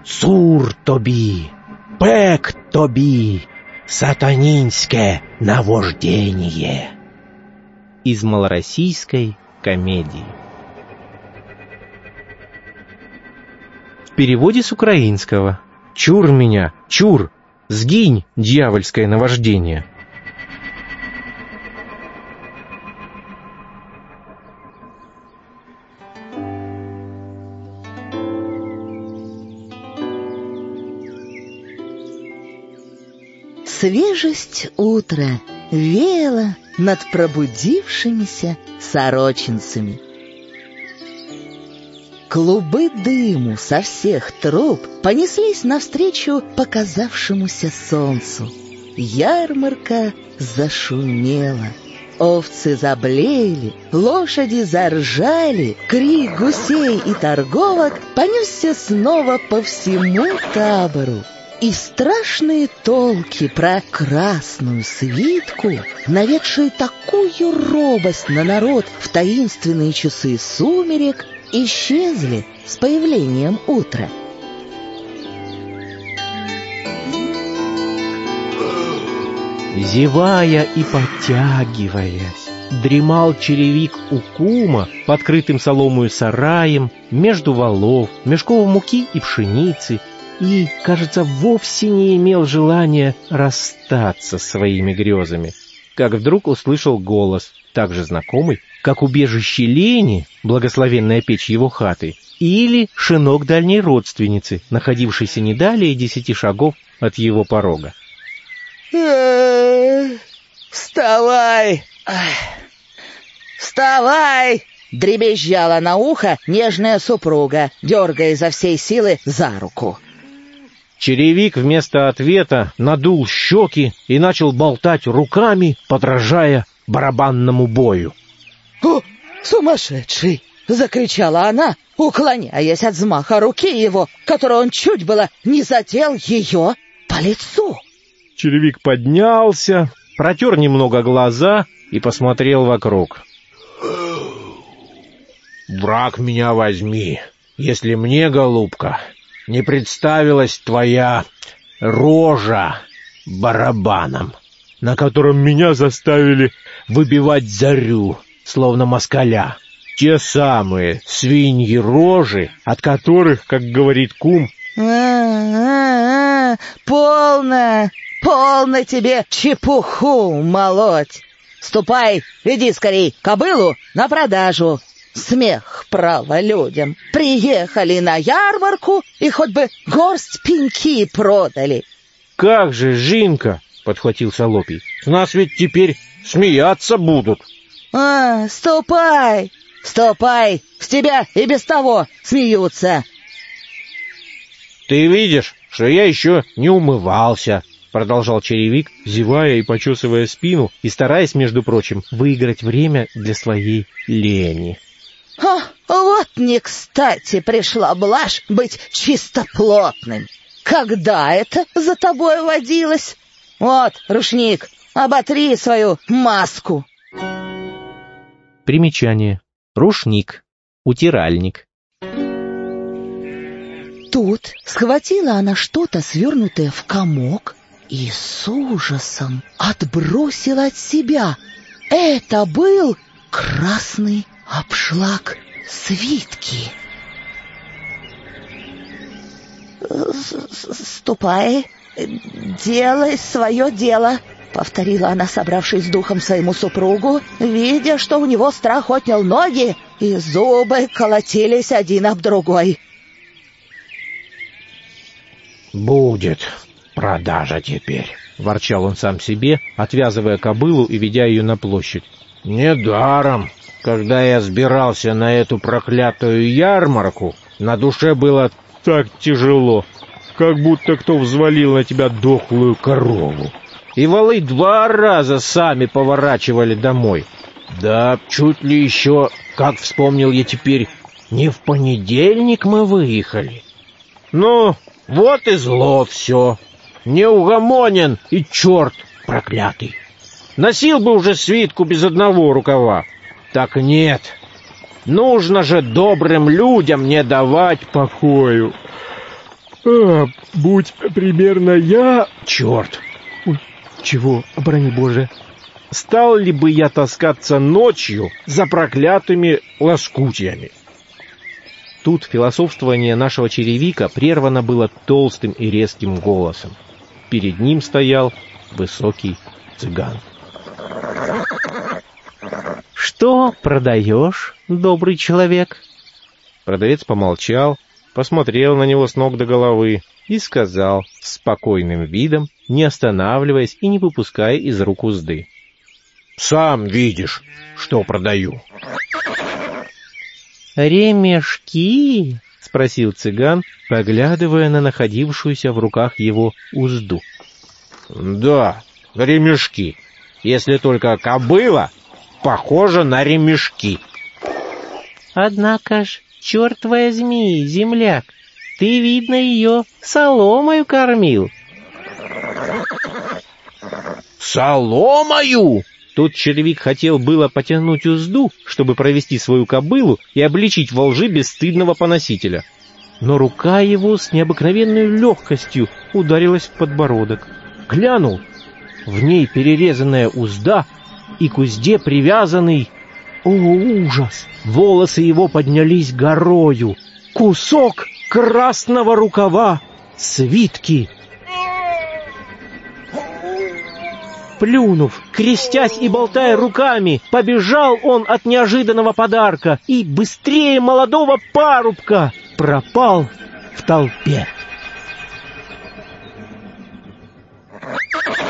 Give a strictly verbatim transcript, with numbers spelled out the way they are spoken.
Цур тобі, пек тобі, сатанинское наваждение. Из малороссийской комедии. В переводе с украинского. Чур меня, чур, сгинь, дьявольское наваждение. Свежесть утра веяла над пробудившимися сорочинцами. Клубы дыму со всех труб понеслись навстречу показавшемуся солнцу. Ярмарка зашумела. Овцы заблеяли, лошади заржали, крик гусей и торговок понесся снова по всему табору. И страшные толки про красную свитку, наведшие такую робость на народ в таинственные часы сумерек, исчезли с появлением утра. Зевая и подтягиваясь, дремал черевик у кума под крытым соломою сараем, между валов, мешков муки и пшеницы, и, кажется, вовсе не имел желания расстаться с своими грезами, как вдруг услышал голос, так же знакомый, как убежище лени, благословенная печь его хаты, или шинок дальней родственницы, находившейся не далее десяти шагов от его порога. «Вставай! Вставай!» — дребезжала на ухо нежная супруга, дергая изо всей силы за руку. Черевик вместо ответа надул щеки и начал болтать руками, подражая барабанному бою. «О, сумасшедший!» — закричала она, уклоняясь от взмаха руки его, которой он чуть было не задел ее по лицу. Черевик поднялся, протер немного глаза и посмотрел вокруг. «Враг меня возьми, если мне, голубка, не представилась твоя рожа барабаном, на котором меня заставили выбивать зарю, словно москаля. Те самые свиньи рожи, от которых, как говорит кум...» «А-а-а, полно, полно тебе чепуху молоть. Ступай, иди скорей кобылу на продажу. Смех, право, людям. Приехали на ярмарку и хоть бы горсть пеньки продали». «Как же, Жинка!» — подхватил Солопий. «С нас ведь теперь смеяться будут». «А, ступай, ступай, с тебя и без того смеются». «Ты видишь, что я еще не умывался», — продолжал черевик, зевая и почесывая спину и стараясь, между прочим, выиграть время для своей лени. «А, вот не кстати пришла блажь быть чистоплотным. Когда это за тобой водилось? Вот, рушник, оботри свою маску». Примечание. Рушник. Утиральник. Тут схватила она что-то, свернутое в комок, и с ужасом отбросила от себя. Это был красный обшлаг свитки. «Ступай, делай свое дело», — повторила она, собравшись с духом своему супругу, видя, что у него страх отнял ноги, и зубы колотились один об другой. «Будет продажа теперь», — ворчал он сам себе, отвязывая кобылу и ведя ее на площадь. «Недаром, когда я сбирался на эту проклятую ярмарку, на душе было так тяжело, как будто кто взвалил на тебя дохлую корову. И валы два раза сами поворачивали домой. Да чуть ли еще, как вспомнил я теперь, не в понедельник мы выехали. Ну, вот и зло все. Неугомонен и черт проклятый. Носил бы уже свитку без одного рукава. Так нет, нужно же добрым людям не давать покою. А, будь примерно я... Черт! Ой, чего, оборони Боже? Стал ли бы я таскаться ночью за проклятыми лоскутьями? Тут философствование нашего черевика прервано было толстым и резким голосом. Перед ним стоял высокий цыган. «Что продаешь, добрый человек?» Продавец помолчал, посмотрел на него с ног до головы и сказал с спокойным видом, не останавливаясь и не выпуская из рук узды: «Сам видишь, что продаю». «Ремешки?» — спросил цыган, поглядывая на находившуюся в руках его узду. «Да, ремешки, если только кобыла похожа на ремешки». «Однако ж, черт возьми, земляк, ты, видно, ее соломою кормил». «Соломою?» Тут червяк хотел было потянуть узду, чтобы провести свою кобылу и обличить во лжи бесстыдного поносителя. Но рука его с необыкновенной легкостью ударилась в подбородок. Глянул, в ней перерезанная узда и к узде привязанный... О, ужас! Волосы его поднялись горою. Кусок красного рукава свитки. Плюнув, крестясь и болтая руками, побежал он от неожиданного подарка и быстрее молодого парубка пропал в толпе.